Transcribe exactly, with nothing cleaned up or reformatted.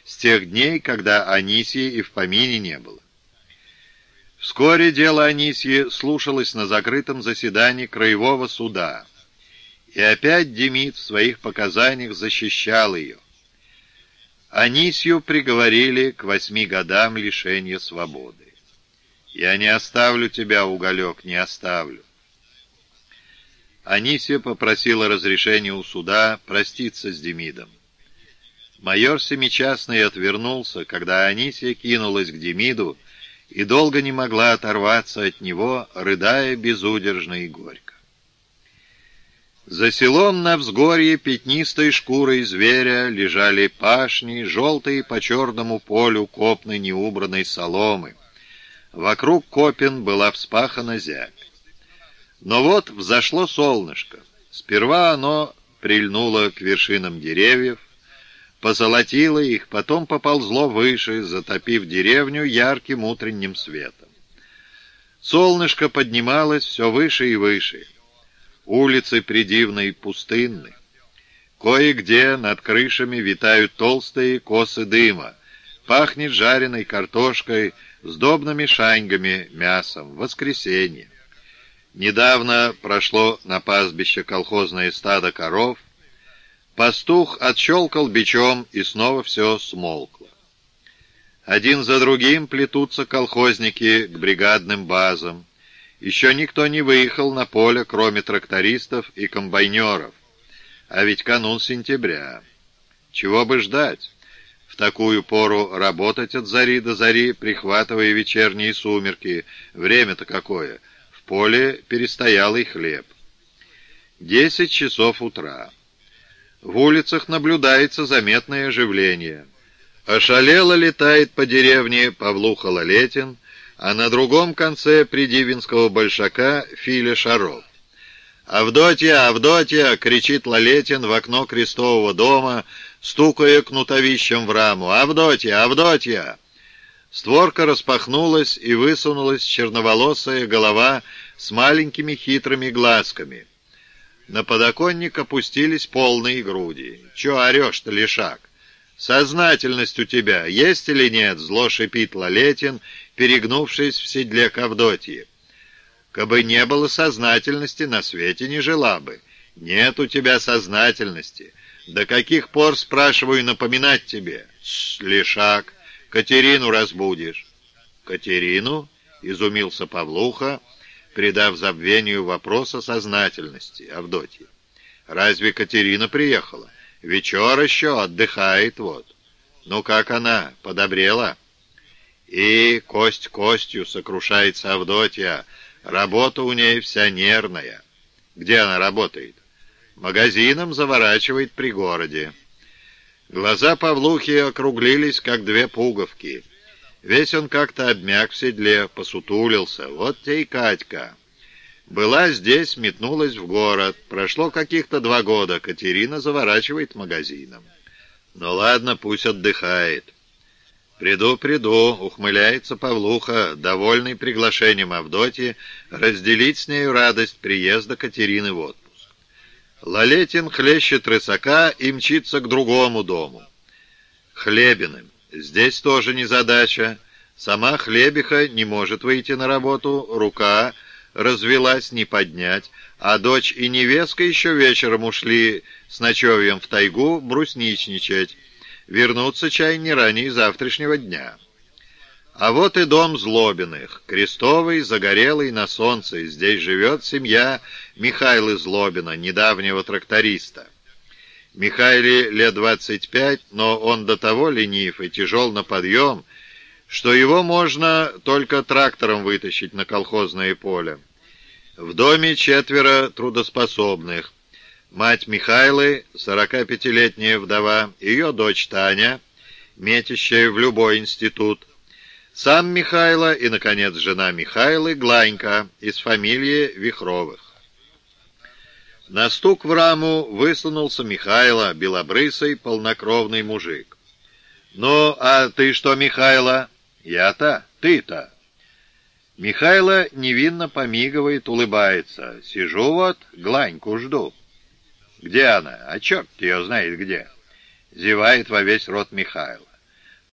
с тех дней, когда Анисьи и в помине не было. Вскоре дело Анисьи слушалось на закрытом заседании Краевого суда, и опять Демид в своих показаниях защищал ее. Анисью приговорили к восьми годам лишения свободы. «Я не оставлю тебя, Уголек, не оставлю». Анисья попросила разрешения у суда проститься с Демидом. Майор Семичастный отвернулся, когда Анисья кинулась к Демиду и долго не могла оторваться от него, рыдая безудержно и горько. За селом на взгорье пятнистой шкурой зверя лежали пашни, желтые по черному полю копны неубранной соломы. Вокруг копен была вспахана зябь. Но вот взошло солнышко. Сперва оно прильнуло к вершинам деревьев, позолотило их, потом поползло выше, затопив деревню ярким утренним светом. Солнышко поднималось все выше и выше. Улицы придивны и пустынны. Кое-где над крышами витают толстые косы дыма. Пахнет жареной картошкой, сдобными шаньгами, мясом. Воскресенье. Недавно прошло на пастбище колхозное стадо коров. Пастух отщелкал бичом, и снова все смолкло. Один за другим плетутся колхозники к бригадным базам. Еще никто не выехал на поле, кроме трактористов и комбайнеров. А ведь канун сентября. Чего бы ждать? В такую пору работать от зари до зари, прихватывая вечерние сумерки. Время-то какое! В поле перестоялый хлеб. Десять часов утра. В улицах наблюдается заметное оживление. Ошалело летает по деревне Павлуха Лалетин, а на другом конце придивинского большака Филя Шаров. «Авдотья! Авдотья!» — кричит Лалетин в окно крестового дома, стукая кнутовищем в раму. «Авдотья! Авдотья!» Створка распахнулась, и высунулась черноволосая голова с маленькими хитрыми глазками. На подоконник опустились полные груди. «Чё орёшь-то, лишак? Сознательность у тебя есть или нет?» — зло шипит Лалетин, перегнувшись в седле к Авдотье. «Кабы не было сознательности, на свете не жила бы. Нет у тебя сознательности. До каких пор, спрашиваю, напоминать тебе? Тс, лишак, Катерину разбудишь». «Катерину?» — изумился Павлуха, придав забвению вопроса сознательности Авдотьи. «Разве Катерина приехала? Вечер еще, отдыхает вот. Ну как она, подобрела?» «И кость костью», — сокрушается Авдотья, — «работа у ней вся нервная». «Где она работает?» «Магазином заворачивает при городе». Глаза Павлухи округлились, как две пуговки. Весь он как-то обмяк в седле, посутулился. Вот те и Катька. Была здесь, метнулась в город. Прошло каких-то два года. Катерина заворачивает магазином. Ну ладно, пусть отдыхает. «Приду, приду», — ухмыляется Павлуха, довольный приглашением Авдотьи разделить с нею радость приезда Катерины в отпуск. Лалетин хлещет рысака и мчится к другому дому. Хлебиным. Здесь тоже незадача. Сама Хлебиха не может выйти на работу, рука развелась не поднять, а дочь и невестка еще вечером ушли с ночевьем в тайгу брусничничать. Вернуться чай не ранее завтрашнего дня. А вот и дом Злобиных, крестовый, загорелый на солнце. Здесь живет семья Михайлы Злобина, недавнего тракториста. Михайле лет двадцать пять, но он до того ленив и тяжел на подъем, что его можно только трактором вытащить на колхозное поле. В доме четверо трудоспособных. Мать Михайлы, сорокапятилетняя вдова, ее дочь Таня, метящая в любой институт, сам Михайло и, наконец, жена Михайлы, Гланька, из фамилии Вихровых. На стук в раму высунулся Михайло, белобрысый, полнокровный мужик. «Ну, а ты что, Михайло?» «Я-то? Ты-то?» Михайло невинно помигивает, улыбается. «Сижу вот, Гланьку жду». «Где она? А черт ее знает где!» Зевает во весь рот Михайло.